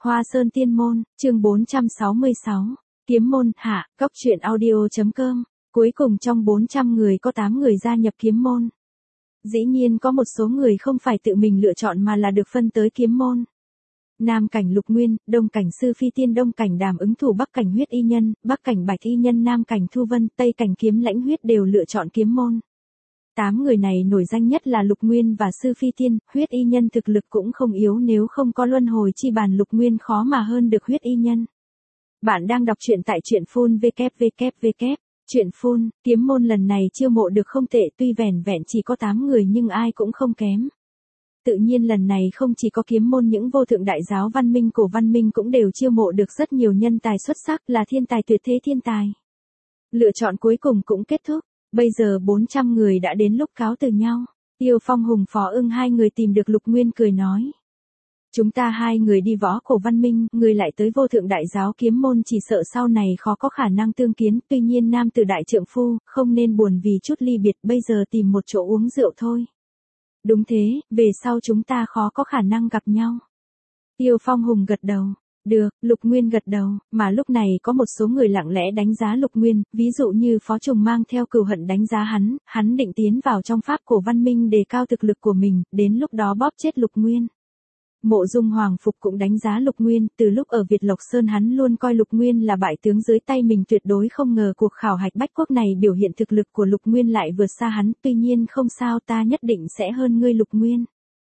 Hoa Sơn Tiên Môn, chương 466. Kiếm môn, hạ, Cốc truyện audio.com. Cuối cùng trong 400 người có 8 người gia nhập kiếm môn. Dĩ nhiên có một số người không phải tự mình lựa chọn mà là được phân tới kiếm môn. Nam cảnh Lục Nguyên, Đông cảnh Sư Phi Tiên, Đông cảnh Đàm Ứng Thủ, Bắc cảnh Huyết Y Nhân, Bắc cảnh Bạch Y Nhân, Nam cảnh Thu Vân, Tây cảnh Kiếm Lãnh Huyết đều lựa chọn kiếm môn. 8 người này nổi danh nhất là Lục Nguyên và Sư Phi Tiên. Huyết Y Nhân thực lực cũng không yếu, nếu không có luân hồi chi bàn Lục Nguyên khó mà hơn được Huyết Y Nhân. Bạn đang đọc truyện tại truyện phun www. Truyện phun, kiếm môn lần này chiêu mộ được không tệ, tuy vẻn vẹn chỉ có 8 người nhưng ai cũng không kém. Tự nhiên lần này không chỉ có kiếm môn, những vô thượng đại giáo văn minh cổ văn minh cũng đều chiêu mộ được rất nhiều nhân tài xuất sắc, là thiên tài tuyệt thế thiên tài. Lựa chọn cuối cùng cũng kết thúc, bây giờ 400 người đã đến lúc cáo từ nhau. Tiêu Phong Hùng Phó Ưng hai người tìm được Lục Nguyên cười nói. Chúng ta hai người đi võ cổ văn minh, người lại tới vô thượng đại giáo kiếm môn, chỉ sợ sau này khó có khả năng tương kiến, tuy nhiên nam tử đại trượng phu, không nên buồn vì chút ly biệt, bây giờ tìm một chỗ uống rượu thôi. Đúng thế, về sau chúng ta khó có khả năng gặp nhau. Tiêu Phong Hùng gật đầu. Được, Lục Nguyên gật đầu, mà lúc này có một số người lặng lẽ đánh giá Lục Nguyên, ví dụ như Phó Trùng mang theo cừu hận đánh giá hắn định tiến vào trong pháp cổ văn minh đề cao thực lực của mình, đến lúc đó bóp chết Lục Nguyên. Mộ Dung Hoàng Phục cũng đánh giá Lục Nguyên, từ lúc ở Việt Lộc Sơn hắn luôn coi Lục Nguyên là bại tướng dưới tay mình, tuyệt đối không ngờ cuộc khảo hạch bách quốc này biểu hiện thực lực của Lục Nguyên lại vượt xa hắn, tuy nhiên không sao, ta nhất định sẽ hơn ngươi Lục Nguyên.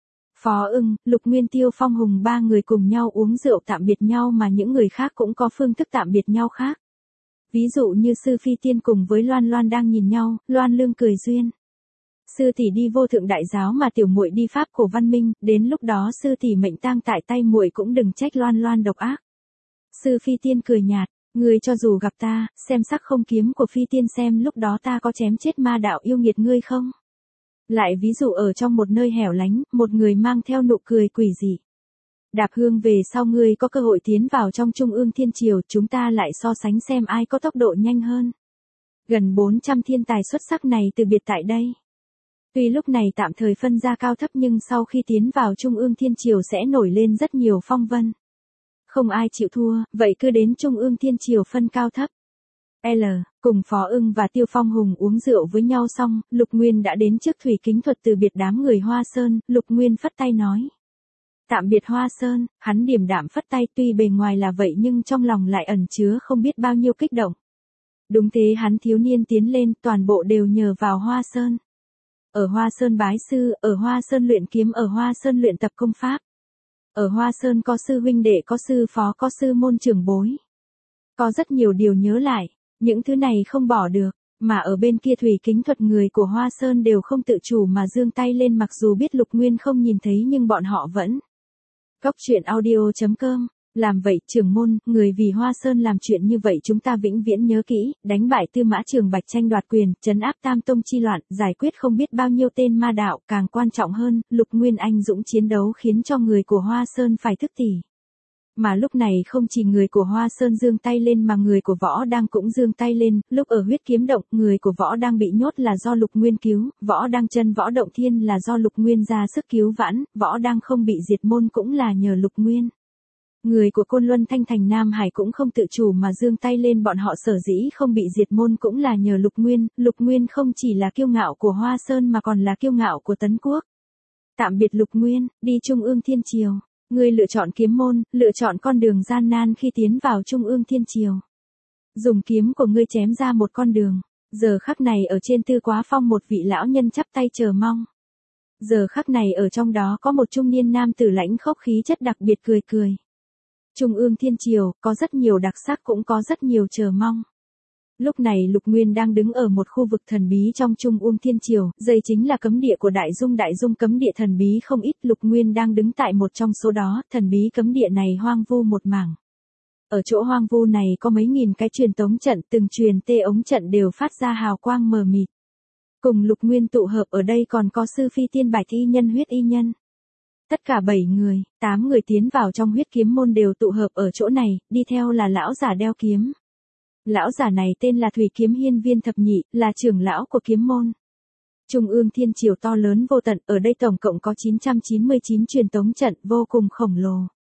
Phó Ưng, Lục Nguyên, Tiêu Phong Hùng ba người cùng nhau uống rượu tạm biệt nhau, mà những người khác cũng có phương thức tạm biệt nhau khác. Ví dụ như Sư Phi Tiên cùng với Loan Loan đang nhìn nhau, Loan Lương cười duyên. Sư tỷ đi vô thượng đại giáo mà tiểu muội đi pháp cổ văn minh, đến lúc đó sư tỷ mệnh tang tại tay muội cũng đừng trách Loan Loan độc ác. Sư Phi Tiên cười nhạt, ngươi cho dù gặp ta, xem sắc không kiếm của Phi Tiên xem lúc đó ta có chém chết ma đạo yêu nghiệt ngươi không? Lại ví dụ ở trong một nơi hẻo lánh, một người mang theo nụ cười quỷ dị. Đạp Hương về sau ngươi có cơ hội tiến vào trong Trung ương Thiên Triều, chúng ta lại so sánh xem ai có tốc độ nhanh hơn. Gần 400 thiên tài xuất sắc này từ biệt tại đây. Tuy lúc này tạm thời phân ra cao thấp nhưng sau khi tiến vào Trung ương Thiên Triều sẽ nổi lên rất nhiều phong vân. Không ai chịu thua, vậy cứ đến Trung ương Thiên Triều phân cao thấp. Cùng Phó Ưng và Tiêu Phong Hùng uống rượu với nhau xong, Lục Nguyên đã đến trước thủy kính thuật từ biệt đám người Hoa Sơn, Lục Nguyên phất tay nói. Tạm biệt Hoa Sơn, hắn điềm đạm phất tay, tuy bề ngoài là vậy nhưng trong lòng lại ẩn chứa không biết bao nhiêu kích động. Đúng thế, hắn thiếu niên tiến lên, toàn bộ đều nhờ vào Hoa Sơn. Ở Hoa Sơn bái sư, ở Hoa Sơn luyện kiếm, ở Hoa Sơn luyện tập công pháp. Ở Hoa Sơn có sư huynh đệ, có sư phó, có sư môn trưởng bối. Có rất nhiều điều nhớ lại, những thứ này không bỏ được, mà ở bên kia thủy kính thuật người của Hoa Sơn đều không tự chủ mà giương tay lên, mặc dù biết Lục Nguyên không nhìn thấy nhưng bọn họ vẫn. Cốc truyện audio.com. Làm vậy, trưởng môn, người vì Hoa Sơn làm chuyện như vậy chúng ta vĩnh viễn nhớ kỹ, đánh bại Tư Mã Trường Bạch tranh đoạt quyền, trấn áp Tam Tông chi loạn, giải quyết không biết bao nhiêu tên ma đạo, càng quan trọng hơn, Lục Nguyên anh dũng chiến đấu khiến cho người của Hoa Sơn phải thức tỉnh. Mà lúc này không chỉ người của Hoa Sơn giương tay lên mà người của Võ Đang cũng giương tay lên, lúc ở huyết kiếm động, người của Võ Đang bị nhốt là do Lục Nguyên cứu, Võ Đang chân Võ Động Thiên là do Lục Nguyên ra sức cứu vãn, Võ Đang không bị diệt môn cũng là nhờ Lục Nguyên. Người của Côn Luân Thanh Thành Nam Hải cũng không tự chủ mà giương tay lên, bọn họ sở dĩ không bị diệt môn cũng là nhờ Lục Nguyên không chỉ là kiêu ngạo của Hoa Sơn mà còn là kiêu ngạo của Tấn Quốc. Tạm biệt Lục Nguyên, đi Trung ương Thiên Triều. Ngươi lựa chọn kiếm môn, lựa chọn con đường gian nan khi tiến vào Trung ương Thiên Triều. Dùng kiếm của ngươi chém ra một con đường. Giờ khắc này ở trên Tư Quá Phong một vị lão nhân chắp tay chờ mong. Giờ khắc này ở trong đó có một trung niên nam tử lãnh khốc khí chất đặc biệt cười cười. Trung ương Thiên Triều, có rất nhiều đặc sắc cũng có rất nhiều chờ mong. Lúc này Lục Nguyên đang đứng ở một khu vực thần bí trong Trung ương Thiên Triều, đây chính là cấm địa của Đại Dung cấm địa thần bí không ít, Lục Nguyên đang đứng tại một trong số đó, thần bí cấm địa này hoang vu một mảng. Ở chỗ hoang vu này có mấy nghìn cái truyền tống trận, từng truyền tê ống trận đều phát ra hào quang mờ mịt. Cùng Lục Nguyên tụ hợp ở đây còn có Sư Phi Tiên, Bạch Y Nhân, Huyết Y Nhân. Tất cả 7 người, 8 người tiến vào trong huyết kiếm môn đều tụ hợp ở chỗ này, đi theo là lão giả đeo kiếm. Lão giả này tên là Thủy Kiếm Hiên Viên Thập Nhị, là trưởng lão của kiếm môn. Trung ương Thiên Triều to lớn vô tận, ở đây tổng cộng có 999 truyền tống trận, vô cùng khổng lồ.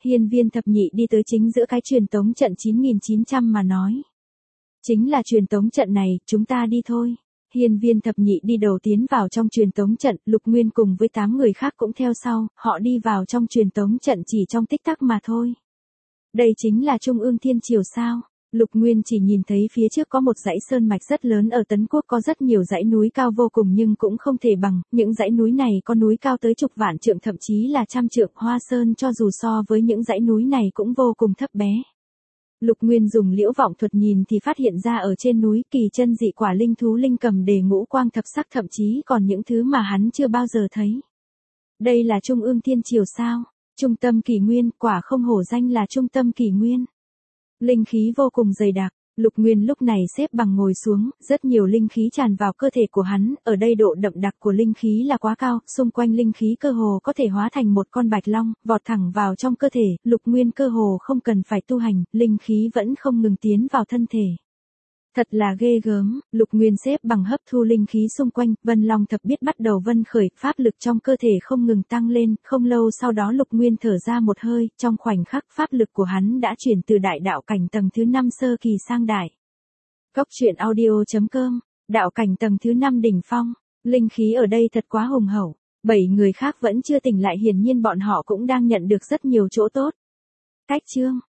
Hiên Viên thập nhị đi tới chính giữa cái truyền tống trận 9900 mà nói. Chính là truyền tống trận này, chúng ta đi thôi. Hiên Viên thập nhị đi đầu tiến vào trong truyền tống trận, Lục Nguyên cùng với 8 người khác cũng theo sau, họ đi vào trong truyền tống trận chỉ trong tích tắc mà thôi. Đây chính là Trung ương Thiên Triều sao? Lục Nguyên chỉ nhìn thấy phía trước có một dãy sơn mạch rất lớn, ở Tấn Quốc có rất nhiều dãy núi cao vô cùng nhưng cũng không thể bằng, những dãy núi này có núi cao tới chục vạn trượng thậm chí là trăm trượng, Hoa Sơn cho dù so với những dãy núi này cũng vô cùng thấp bé. Lục Nguyên dùng liễu vọng thuật nhìn thì phát hiện ra ở trên núi kỳ chân dị quả linh thú linh cầm đề ngũ quang thập sắc, thậm chí còn những thứ mà hắn chưa bao giờ thấy. Đây là Trung ương Thiên Triều sao? Trung tâm kỷ nguyên, quả không hổ danh là trung tâm kỷ nguyên. Linh khí vô cùng dày đặc, Lục Nguyên lúc này xếp bằng ngồi xuống, rất nhiều linh khí tràn vào cơ thể của hắn, ở đây độ đậm đặc của linh khí là quá cao, xung quanh linh khí cơ hồ có thể hóa thành một con bạch long, vọt thẳng vào trong cơ thể, Lục Nguyên cơ hồ không cần phải tu hành, linh khí vẫn không ngừng tiến vào thân thể. Thật là ghê gớm, Lục Nguyên xếp bằng hấp thu linh khí xung quanh, Vân Long thập biết bắt đầu vân khởi, pháp lực trong cơ thể không ngừng tăng lên, không lâu sau đó Lục Nguyên thở ra một hơi, trong khoảnh khắc pháp lực của hắn đã chuyển từ đại đạo cảnh tầng thứ 5 sơ kỳ sang đại. Cốc truyện audio.com, đạo cảnh tầng thứ 5 đỉnh phong, linh khí ở đây thật quá hùng hậu, 7 người khác vẫn chưa tỉnh lại, hiển nhiên bọn họ cũng đang nhận được rất nhiều chỗ tốt. Cách chương